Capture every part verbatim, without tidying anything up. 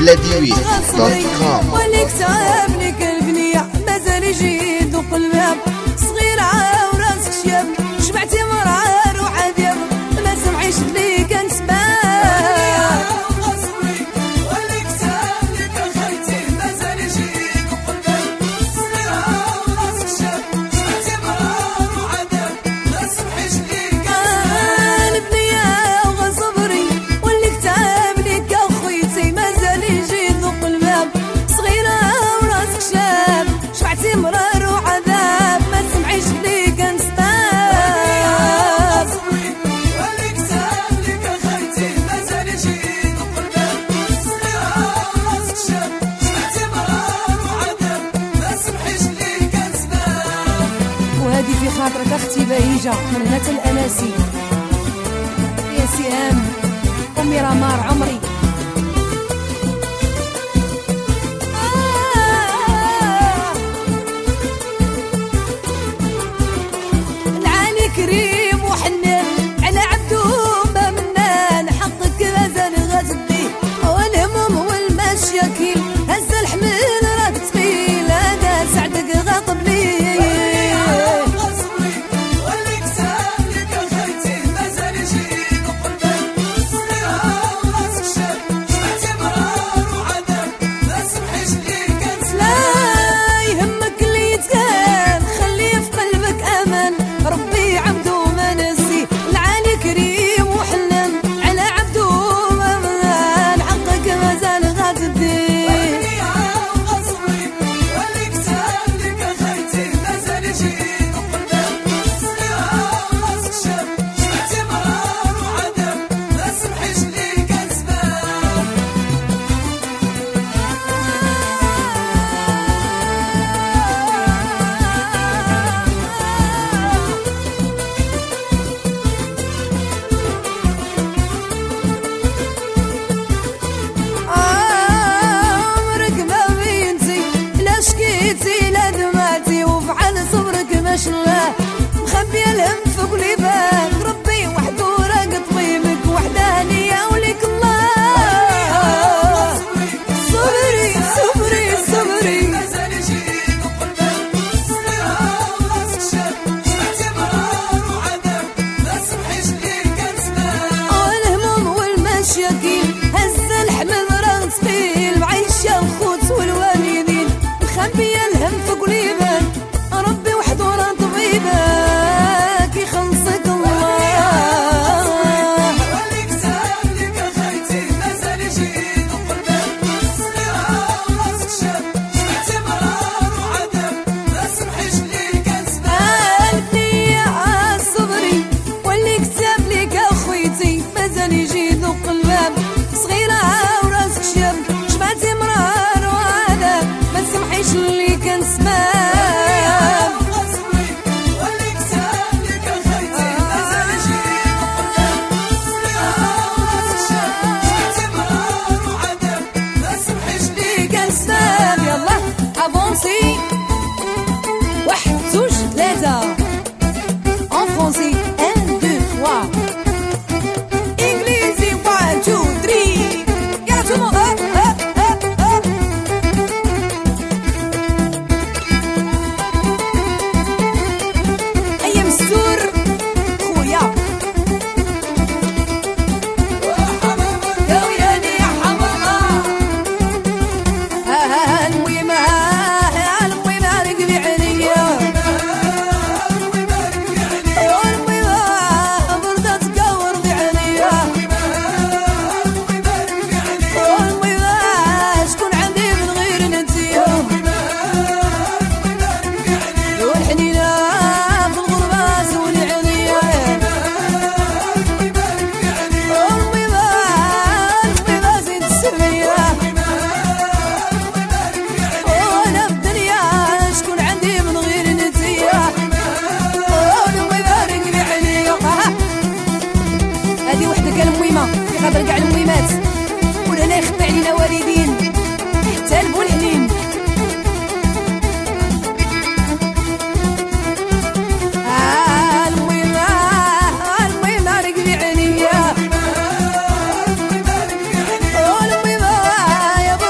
بلاديوي دوت كوم. واللي كتاب لك البنية مازال يجي يدق الباب، صغيرة وراسك شاب شبعتي مرار وعذاب، ما سمعيش اللي كان سباب. في خاطرك اختي بهيجة من هات الاناسي يا سهام امي رمار عمري. آه العالي كريم وحنان على عبدو ما منان، حقك مازال غتدي والهموم والمشاكل، هز الحمل راك تقيل هذا سعدك غاطبلي. مخبي الهم في قلبك ربي وحده راق طبيبك وحدانية وليك الله. صبري صبري صبري مازال يجي يدق الباب، صغيرة وراسك شاب شبعتي مرار وعذاب، ما تسمحيش لي كان سباب. والهموم والمشاكل هز الحمل راه ثقيل، معيشة الخوت والوالدين مخبي الهم في قلبك ربي وحده راه طبيبك يخلصك الله. واللي كتاب لك خيتي مازال يجي يدق الباب، صغيرة وراسك شاب شبعتي مرار وعذاب، ما سمحيش لي كان سباب. البنية صبري واللي كتاب لك اخويتي مازال يجي يدق الباب، صغيرة وراسك شاب شبعتي مرار وعذاب، ما سمحيش لي كان سباب. واحد زوج ثلاثة en français un deux trois انجليزي one two three يا tout le monde hop hop hop hop. أيام السور خويا يا ويلي يا حمامة. المهم خاطر كاع المهمات ولهنا يخطي علينا والدين حتى البولحنين. آه المهم المهم رقبي عليا والمهم يا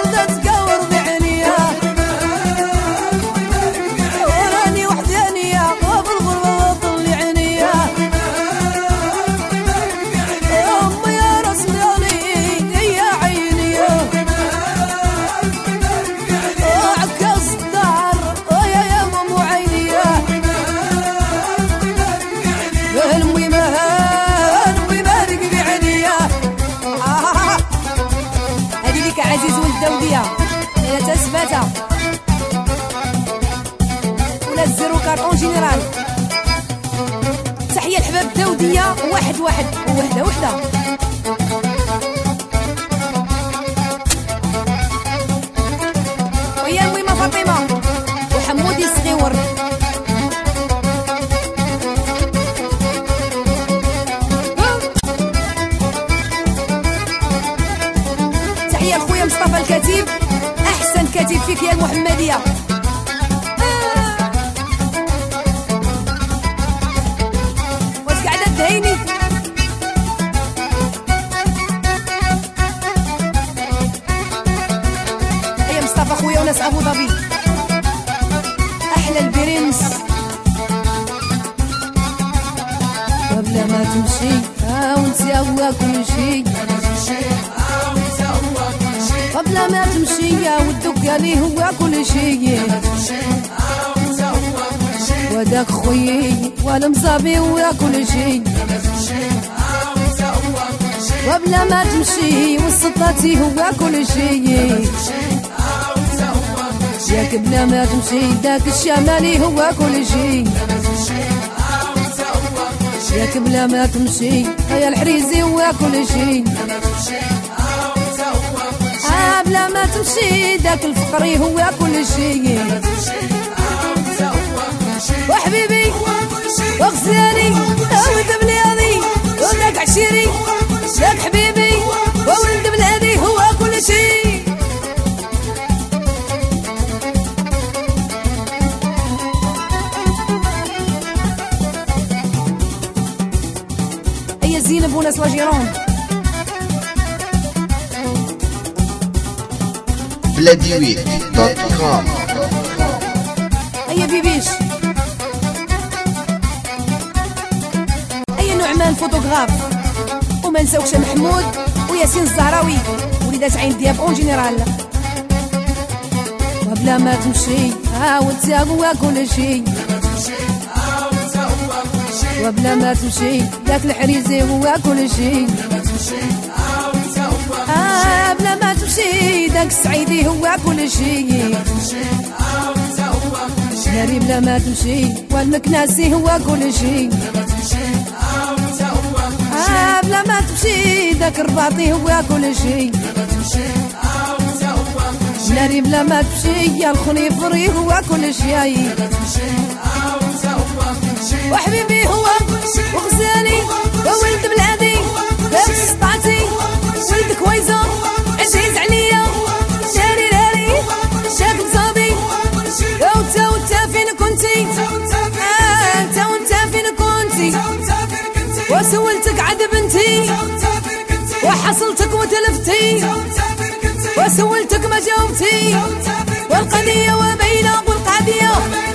ثلاثة ولا الزيرو كار اون جينيرال. تحية الحباب الداودية واحد واحد ووحدة وحدة. ويا الميمة فاطمة وحمودي الصغيور. تحية لخويا مصطفى الكاتب، أحسن كاتب فيك يا المحمدية. هيني يا مصطفى خويا وناس ابو ظبي، احلى البرنس. قبل ما تمشي ها وانت هو كل شي، قبل ما تمشي يا ودك قالي هو كل شي، وداك خويي والمصابي هو كل شي. قبل ما تمشي والسطاتي هو كل شي، ياك بلا ما تمشي داك الشمالي هو كل شي، ياك بلا ما تمشي يا الحريزي هو كل شي. آه بلا ما تمشي داك الفقري هو كل شي، وحبيبي وغزالي ولد بلادي وداك عشيري، داك حبيبي وولد بلادي هو كل شي. هيا زينب وناس واجيرون. بلاديويت دوت كوم. هيا بيبيش. هيا نعمان فوتوغراف. وما نساوكش محمود وياسين الزهراوي وليدات عين دياب اون جينيرال. وبلا ما تمشي ها وانت هو كل شي، وبلا ما تمشي داك الحريزي هو كل شي، آه بلا ما تمشي داك السعيدي هو كل شي، ناري بلا ما تمشي والمكناسي هو كل شي، آه بلا ما تمشي داك الرباطي هو كل شي، ناري بلا ما تمشي يا الخنيفري هو كل شي، وحبيبي هو وغزالي وولد بلادي داك سطاتي ولد كويزة عزيز عليا شاري راري شاك مصابي. وانتا وانتا فين كنتي؟ آه انتا وانتا فين كنتي؟ وسولتك عاد بنتي وحصلتك وتلفتي، وسولتك ما جاوبتي، والقضية وبينة والقضية